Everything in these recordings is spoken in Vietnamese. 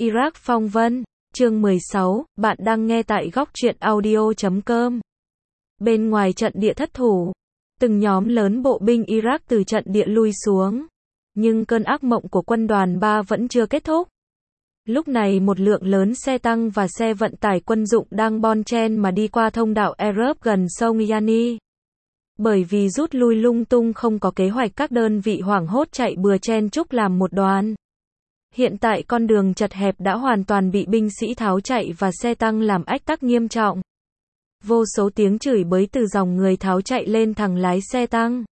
Iraq phong vân, chương 16, bạn đang nghe tại góc truyện audio.com. Bên ngoài trận địa thất thủ, từng nhóm lớn bộ binh Iraq từ trận địa lui xuống. Nhưng cơn ác mộng của quân đoàn 3 vẫn chưa kết thúc. Lúc này một lượng lớn xe tăng và xe vận tải quân dụng đang bon chen mà đi qua thông đạo Arab gần sông Yani. Bởi vì rút lui lung tung không có kế hoạch, các đơn vị hoảng hốt chạy bừa chen chúc làm một đoàn. Hiện tại con đường chật hẹp đã hoàn toàn bị binh sĩ tháo chạy và xe tăng làm ách tắc nghiêm trọng. Vô số tiếng chửi bới từ dòng người tháo chạy lên thằng lái xe tăng.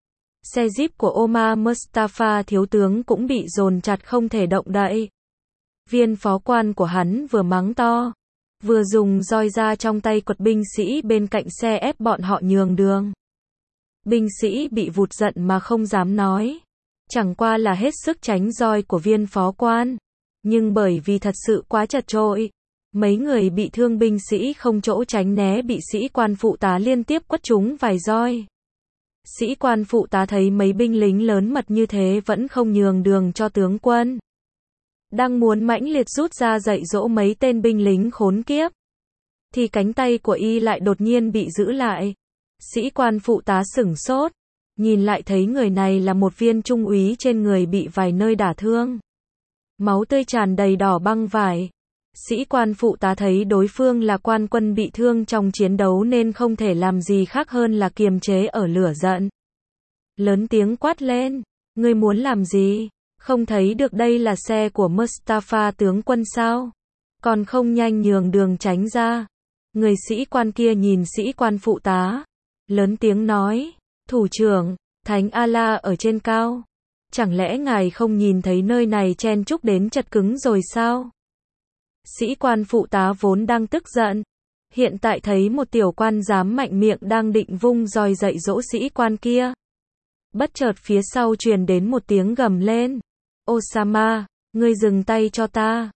Xe Jeep của Omar Mustafa thiếu tướng cũng bị dồn chặt không thể động đậy. Viên phó quan của hắn vừa mắng to, vừa dùng roi ra trong tay quật binh sĩ bên cạnh xe ép bọn họ nhường đường. Binh sĩ bị vụt giận mà không dám nói. Chẳng qua là hết sức tránh roi của viên phó quan. Nhưng bởi vì thật sự quá chật chội, mấy người bị thương binh sĩ không chỗ tránh né bị sĩ quan phụ tá liên tiếp quất trúng vài roi. Sĩ quan phụ tá thấy mấy binh lính lớn mật như thế vẫn không nhường đường cho tướng quân. Đang muốn mãnh liệt rút ra dạy dỗ mấy tên binh lính khốn kiếp, thì cánh tay của y lại đột nhiên bị giữ lại. Sĩ quan phụ tá sửng sốt, nhìn lại thấy người này là một viên trung úy trên người bị vài nơi đả thương. Máu tươi tràn đầy đỏ băng vải. Sĩ quan phụ tá thấy đối phương là quan quân bị thương trong chiến đấu nên không thể làm gì khác hơn là kiềm chế ở lửa giận. Lớn tiếng quát lên, ngươi muốn làm gì? Không thấy được đây là xe của Mustafa tướng quân sao? Còn không nhanh nhường đường tránh ra. Người sĩ quan kia nhìn sĩ quan phụ tá, lớn tiếng nói, thủ trưởng, Thánh Allah ở trên cao. Chẳng lẽ ngài không nhìn thấy nơi này chen chúc đến chật cứng rồi sao? Sĩ quan phụ tá vốn đang tức giận, hiện tại thấy một tiểu quan dám mạnh miệng đang định vung roi dạy dỗ sĩ quan kia. Bất chợt phía sau truyền đến một tiếng gầm lên. Osama, ngươi dừng tay cho ta.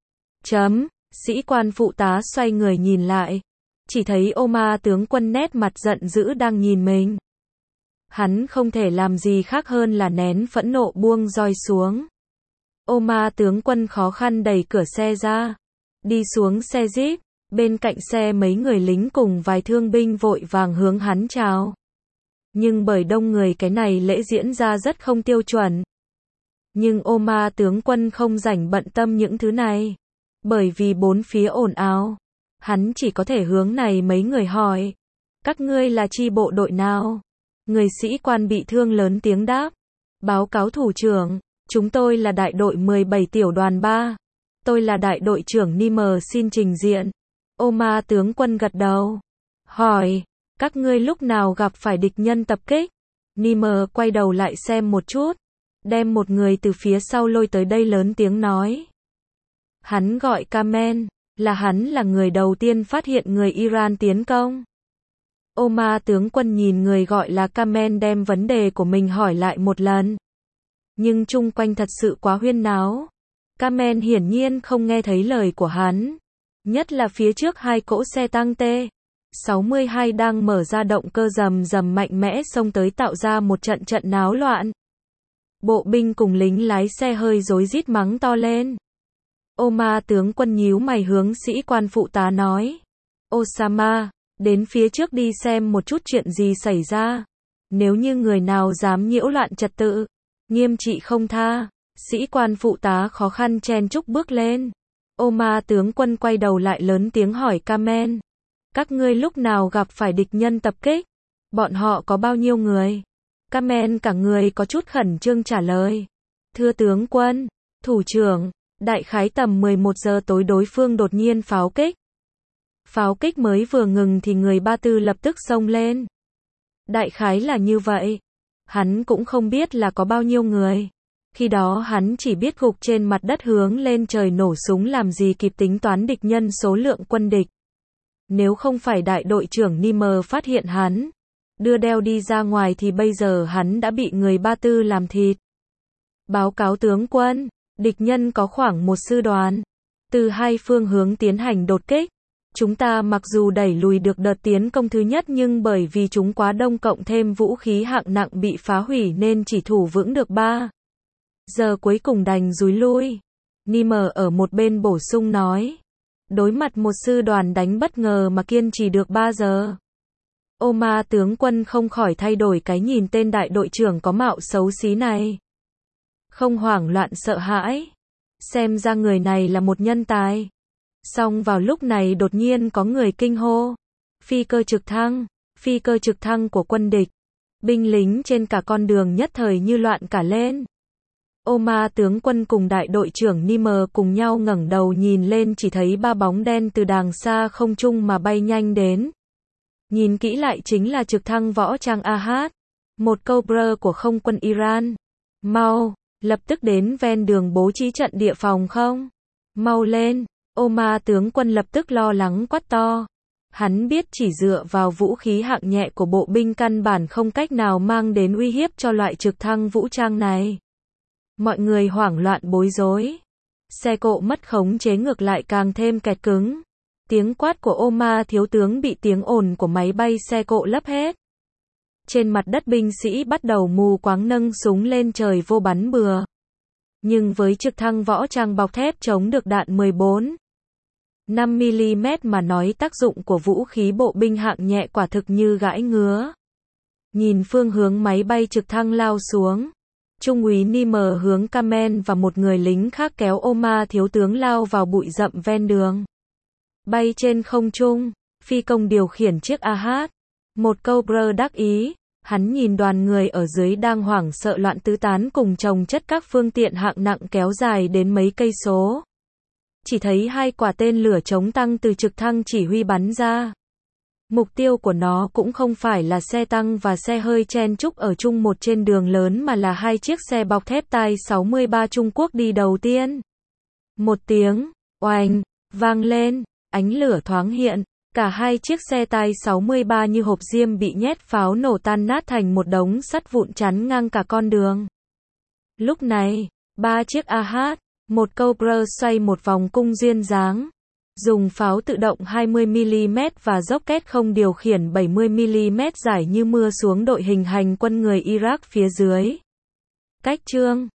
Sĩ quan phụ tá xoay người nhìn lại. Chỉ thấy Omar tướng quân nét mặt giận dữ đang nhìn mình. Hắn không thể làm gì khác hơn là nén phẫn nộ buông roi xuống. Omar tướng quân khó khăn đẩy cửa xe ra. Đi xuống xe Jeep. Bên cạnh xe mấy người lính cùng vài thương binh vội vàng hướng hắn chào. Nhưng bởi đông người cái này lễ diễn ra rất không tiêu chuẩn. Nhưng Omar tướng quân không rảnh bận tâm những thứ này. Bởi vì bốn phía ồn ào, hắn chỉ có thể hướng này mấy người hỏi. Các ngươi là chi bộ đội nào? Người sĩ quan bị thương lớn tiếng đáp. Báo cáo thủ trưởng, chúng tôi là đại đội 17 tiểu đoàn 3. Tôi là đại đội trưởng Nimer xin trình diện. Omar tướng quân gật đầu. Hỏi, các ngươi lúc nào gặp phải địch nhân tập kích? Nimer quay đầu lại xem một chút. Đem một người từ phía sau lôi tới đây lớn tiếng nói. Hắn gọi Kamen, hắn là người đầu tiên phát hiện người Iran tiến công. Omar tướng quân nhìn người gọi là Kamen đem vấn đề của mình hỏi lại một lần. Nhưng chung quanh thật sự quá huyên náo. Kamen hiển nhiên không nghe thấy lời của hắn. Nhất là phía trước hai cỗ xe tăng T-62 đang mở ra động cơ rầm rầm mạnh mẽ xông tới tạo ra một trận náo loạn. Bộ binh cùng lính lái xe hơi rối rít mắng to lên. Omar tướng quân nhíu mày hướng sĩ quan phụ tá nói. Osama, đến phía trước đi xem một chút chuyện gì xảy ra. Nếu như người nào dám nhiễu loạn trật tự, nghiêm trị không tha. Sĩ quan phụ tá khó khăn chen chúc bước lên. Omar tướng quân quay đầu lại lớn tiếng hỏi Kamen. Các ngươi lúc nào gặp phải địch nhân tập kích? Bọn họ có bao nhiêu người? Kamen cả người có chút khẩn trương trả lời. Thưa tướng quân, thủ trưởng, đại khái tầm 11 giờ tối đối phương đột nhiên pháo kích. Pháo kích mới vừa ngừng thì người Ba Tư lập tức xông lên. Đại khái là như vậy. Hắn cũng không biết là có bao nhiêu người. Khi đó hắn chỉ biết gục trên mặt đất hướng lên trời nổ súng làm gì kịp tính toán địch nhân số lượng quân địch. Nếu không phải đại đội trưởng Nimer phát hiện hắn, đưa đeo đi ra ngoài thì bây giờ hắn đã bị người Ba Tư làm thịt. Báo cáo tướng quân, địch nhân có khoảng một sư đoàn. Từ hai phương hướng tiến hành đột kích. Chúng ta mặc dù đẩy lùi được đợt tiến công thứ nhất nhưng bởi vì chúng quá đông cộng thêm vũ khí hạng nặng bị phá hủy nên chỉ thủ vững được 3 giờ cuối cùng đành rúi lui. Nimer ở một bên bổ sung nói. Đối mặt một sư đoàn đánh bất ngờ mà kiên trì được 3 giờ. Omar tướng quân không khỏi thay đổi cái nhìn tên đại đội trưởng có mạo xấu xí này. Không hoảng loạn sợ hãi. Xem ra người này là một nhân tài. Song vào lúc này đột nhiên có người kinh hô. Phi cơ trực thăng của quân địch. Binh lính trên cả con đường nhất thời như loạn cả lên. Omar tướng quân cùng đại đội trưởng Nimer cùng nhau ngẩng đầu nhìn lên chỉ thấy 3 bóng đen từ đàng xa không trung mà bay nhanh đến. Nhìn kỹ lại chính là trực thăng võ trang Ahad, một Cobra của không quân Iran. Mau, lập tức đến ven đường bố trí trận địa phòng không? Mau lên, Omar tướng quân lập tức lo lắng quát to. Hắn biết chỉ dựa vào vũ khí hạng nhẹ của bộ binh căn bản không cách nào mang đến uy hiếp cho loại trực thăng vũ trang này. Mọi người hoảng loạn bối rối. Xe cộ mất khống chế ngược lại càng thêm kẹt cứng. Tiếng quát của Omar thiếu tướng bị tiếng ồn của máy bay xe cộ lấp hết. Trên mặt đất binh sĩ bắt đầu mù quáng nâng súng lên trời vô bắn bừa. Nhưng với trực thăng võ trang bọc thép chống được đạn 14. 5mm mà nói tác dụng của vũ khí bộ binh hạng nhẹ quả thực như gãi ngứa. Nhìn phương hướng máy bay trực thăng lao xuống. Trung úy Nimer hướng Kamen và một người lính khác kéo Omar thiếu tướng lao vào bụi rậm ven đường. Bay trên không trung, phi công điều khiển chiếc Ahad. Một Cobra đắc ý, hắn nhìn đoàn người ở dưới đang hoảng sợ loạn tứ tán cùng chồng chất các phương tiện hạng nặng kéo dài đến mấy cây số. Chỉ thấy 2 quả tên lửa chống tăng từ trực thăng chỉ huy bắn ra. Mục tiêu của nó cũng không phải là xe tăng và xe hơi chen chúc ở chung một trên đường lớn mà là 2 chiếc xe bọc thép Tai 63 Trung Quốc đi đầu tiên. Một tiếng, oanh, vang lên, ánh lửa thoáng hiện, cả 2 chiếc xe Tai 63 như hộp diêm bị nhét pháo nổ tan nát thành một đống sắt vụn chắn ngang cả con đường. Lúc này, 3 chiếc Ahad, một Cobra xoay một vòng cung duyên dáng. Dùng pháo tự động 20mm và rocket không điều khiển 70mm rải như mưa xuống đội hình hành quân người Iraq phía dưới. Cách chương